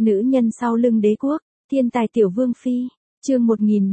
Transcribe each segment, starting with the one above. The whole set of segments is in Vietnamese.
Nữ nhân sau lưng đế quốc, thiên tài tiểu vương phi, chương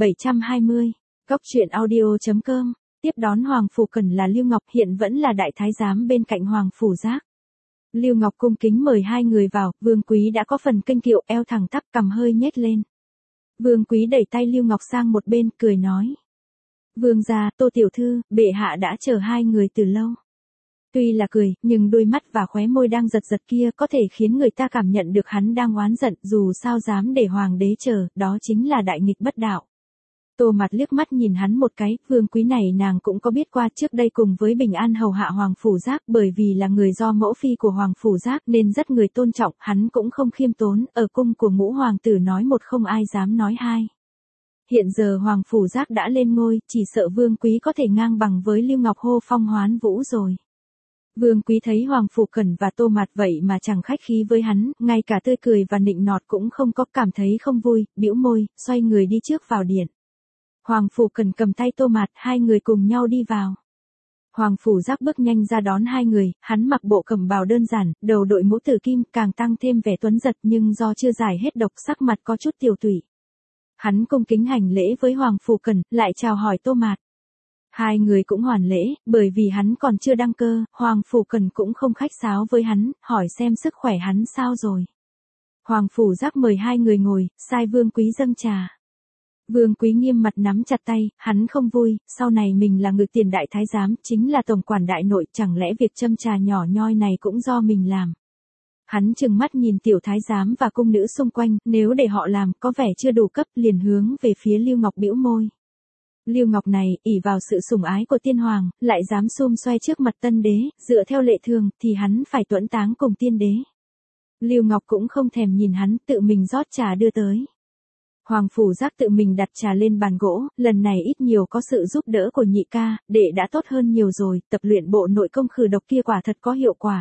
1720, Cốc truyện audio.com, tiếp đón Hoàng Phủ Cẩn là Lưu Ngọc hiện vẫn là đại thái giám bên cạnh Hoàng Phủ Giác. Lưu Ngọc cung kính mời hai người vào, Vương Quý đã có phần kinh kiệu, eo thẳng tắp cằm hơi nhếch lên. Vương Quý đẩy tay Lưu Ngọc sang một bên, cười nói. Vương gia, Tô tiểu thư, bệ hạ đã chờ hai người từ lâu. Tuy là cười, nhưng đôi mắt và khóe môi đang giật giật kia có thể khiến người ta cảm nhận được hắn đang oán giận, dù sao dám để hoàng đế chờ, đó chính là đại nghịch bất đạo. Tô Mạt liếc mắt nhìn hắn một cái, Vương Quý này nàng cũng có biết qua, trước đây cùng với Bình An hầu hạ Hoàng Phủ Giác, bởi vì là người do mẫu phi của Hoàng Phủ Giác nên rất người tôn trọng, hắn cũng không khiêm tốn, ở cung của ngũ hoàng tử nói một không ai dám nói hai. Hiện giờ Hoàng Phủ Giác đã lên ngôi, chỉ sợ Vương Quý có thể ngang bằng với Lưu Ngọc hô phong hoán vũ rồi. Vương Quý thấy Hoàng Phủ Cẩn và Tô Mạt vậy mà chẳng khách khí với hắn, ngay cả tươi cười và nịnh nọt cũng không có, cảm thấy không vui, bĩu môi, xoay người đi trước vào điện. Hoàng Phủ Cẩn cầm tay Tô Mạt, hai người cùng nhau đi vào. Hoàng Phủ Giác bước nhanh ra đón hai người, hắn mặc bộ cẩm bào đơn giản, đầu đội mũ tử kim, càng tăng thêm vẻ tuấn giật, nhưng do chưa giải hết độc, sắc mặt có chút tiều tụy. Hắn cung kính hành lễ với Hoàng Phủ Cẩn, lại chào hỏi Tô Mạt. Hai người cũng hoàn lễ, bởi vì hắn còn chưa đăng cơ, Hoàng Phủ Cẩn cũng không khách sáo với hắn, hỏi xem sức khỏe hắn sao rồi. Hoàng Phủ Giác mời hai người ngồi, sai Vương Quý dâng trà. Vương Quý nghiêm mặt nắm chặt tay, hắn không vui, sau này mình là ngự tiền đại thái giám, chính là tổng quản đại nội, chẳng lẽ việc châm trà nhỏ nhoi này cũng do mình làm. Hắn trừng mắt nhìn tiểu thái giám và cung nữ xung quanh, nếu để họ làm, có vẻ chưa đủ cấp, liền hướng về phía Lưu Ngọc bĩu môi. Lưu Ngọc này, ỷ vào sự sủng ái của tiên hoàng, lại dám xum xoay trước mặt tân đế, dựa theo lệ thường, thì hắn phải tuẫn táng cùng tiên đế. Lưu Ngọc cũng không thèm nhìn hắn, tự mình rót trà đưa tới. Hoàng Phủ Giác tự mình đặt trà lên bàn gỗ, lần này ít nhiều có sự giúp đỡ của nhị ca, đệ đã tốt hơn nhiều rồi, tập luyện bộ nội công khử độc kia quả thật có hiệu quả.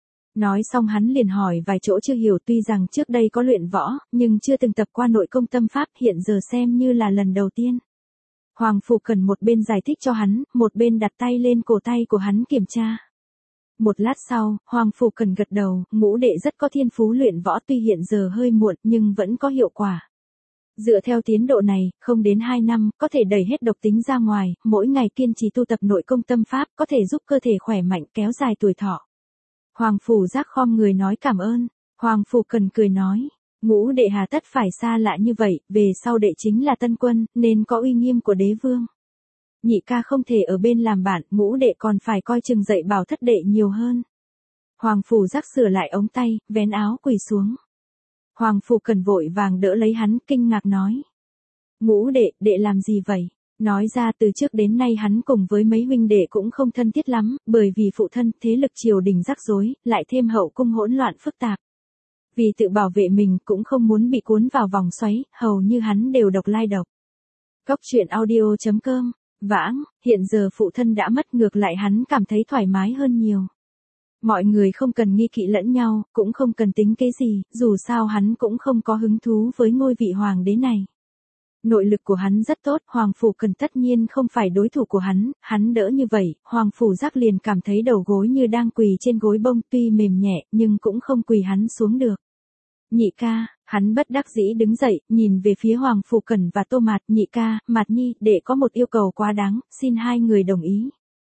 Nói xong hắn liền hỏi vài chỗ chưa hiểu, tuy rằng trước đây có luyện võ, nhưng chưa từng tập qua nội công tâm pháp, hiện giờ xem như là lần đầu tiên. Hoàng Phủ Cẩn một bên giải thích cho hắn, một bên đặt tay lên cổ tay của hắn kiểm tra. Một lát sau, Hoàng Phủ Cẩn gật đầu, ngũ đệ rất có thiên phú luyện võ, tuy hiện giờ hơi muộn nhưng vẫn có hiệu quả. Dựa theo tiến độ này, không đến 2 năm, có thể đẩy hết độc tính ra ngoài, mỗi ngày kiên trì tu tập nội công tâm pháp, có thể giúp cơ thể khỏe mạnh, kéo dài tuổi thọ. Hoàng Phủ Giác khom người nói cảm ơn. Hoàng Phủ Cẩn cười nói, ngũ đệ hà tất phải xa lạ như vậy, về sau đệ chính là tân quân, nên có uy nghiêm của đế vương. Nhị ca không thể ở bên làm bạn, ngũ đệ còn phải coi chừng dạy bảo thất đệ nhiều hơn. Hoàng Phủ Giác sửa lại ống tay, vén áo quỳ xuống. Hoàng Phủ Cẩn vội vàng đỡ lấy hắn, kinh ngạc nói. Ngũ đệ, đệ làm gì vậy? Nói ra từ trước đến nay hắn cùng với mấy huynh đệ cũng không thân thiết lắm, bởi vì phụ thân, thế lực triều đình rắc rối, lại thêm hậu cung hỗn loạn phức tạp. Vì tự bảo vệ mình cũng không muốn bị cuốn vào vòng xoáy, hầu như hắn đều độc lai độc. Cốc truyện audio.com, vãng, hiện giờ phụ thân đã mất, ngược lại hắn cảm thấy thoải mái hơn nhiều. Mọi người không cần nghi kỵ lẫn nhau, cũng không cần tính kế gì, dù sao hắn cũng không có hứng thú với ngôi vị hoàng đế này. Nội lực của hắn rất tốt, Hoàng Phủ Cẩn tất nhiên không phải đối thủ của hắn đỡ như vậy, Hoàng Phủ Giác liền cảm thấy đầu gối như đang quỳ trên gối bông, tuy mềm nhẹ, nhưng cũng không quỳ hắn xuống được. Nhị ca, hắn bất đắc dĩ đứng dậy, nhìn về phía Hoàng Phủ Cẩn và Tô Mạt, nhị ca, Mạt Nhi, đệ có một yêu cầu quá đáng, xin hai người đồng ý.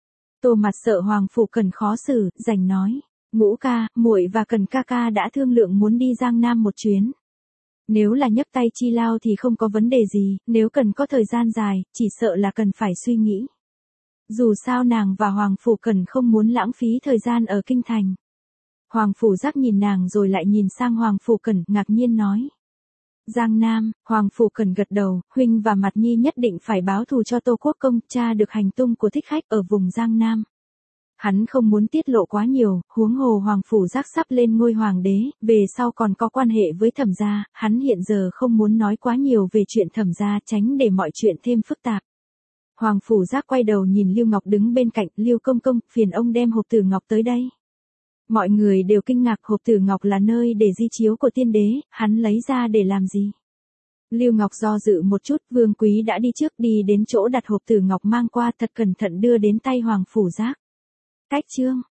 Tô Mạt sợ Hoàng Phủ Cẩn khó xử, rành nói, ngũ ca, muội và Cẩn ca ca đã thương lượng muốn đi Giang Nam một chuyến. Nếu là nhấc tay chi lao thì không có vấn đề gì, nếu cần có thời gian dài, chỉ sợ là cần phải suy nghĩ. Dù sao nàng và Hoàng Phủ Cẩn không muốn lãng phí thời gian ở kinh thành. Hoàng Phủ Giác nhìn nàng rồi lại nhìn sang Hoàng Phủ Cẩn, ngạc nhiên nói. Giang Nam, Hoàng Phủ Cẩn gật đầu, huynh và Mạt Nhi nhất định phải báo thù cho Tô Quốc Công, tra được hành tung của thích khách ở vùng Giang Nam. Hắn không muốn tiết lộ quá nhiều, huống hồ Hoàng Phủ Giác sắp lên ngôi hoàng đế, về sau còn có quan hệ với Thẩm gia, hắn hiện giờ không muốn nói quá nhiều về chuyện Thẩm gia, tránh để mọi chuyện thêm phức tạp. Hoàng Phủ Giác quay đầu nhìn Lưu Ngọc đứng bên cạnh, Lưu công công, phiền ông đem hộp tử ngọc tới đây. Mọi người đều kinh ngạc, hộp tử ngọc là nơi để di chiếu của tiên đế, hắn lấy ra để làm gì? Lưu Ngọc do dự một chút, Vương Quý đã đi trước, đi đến chỗ đặt hộp tử ngọc mang qua, thật cẩn thận đưa đến tay Hoàng Phủ Giác. Cách chương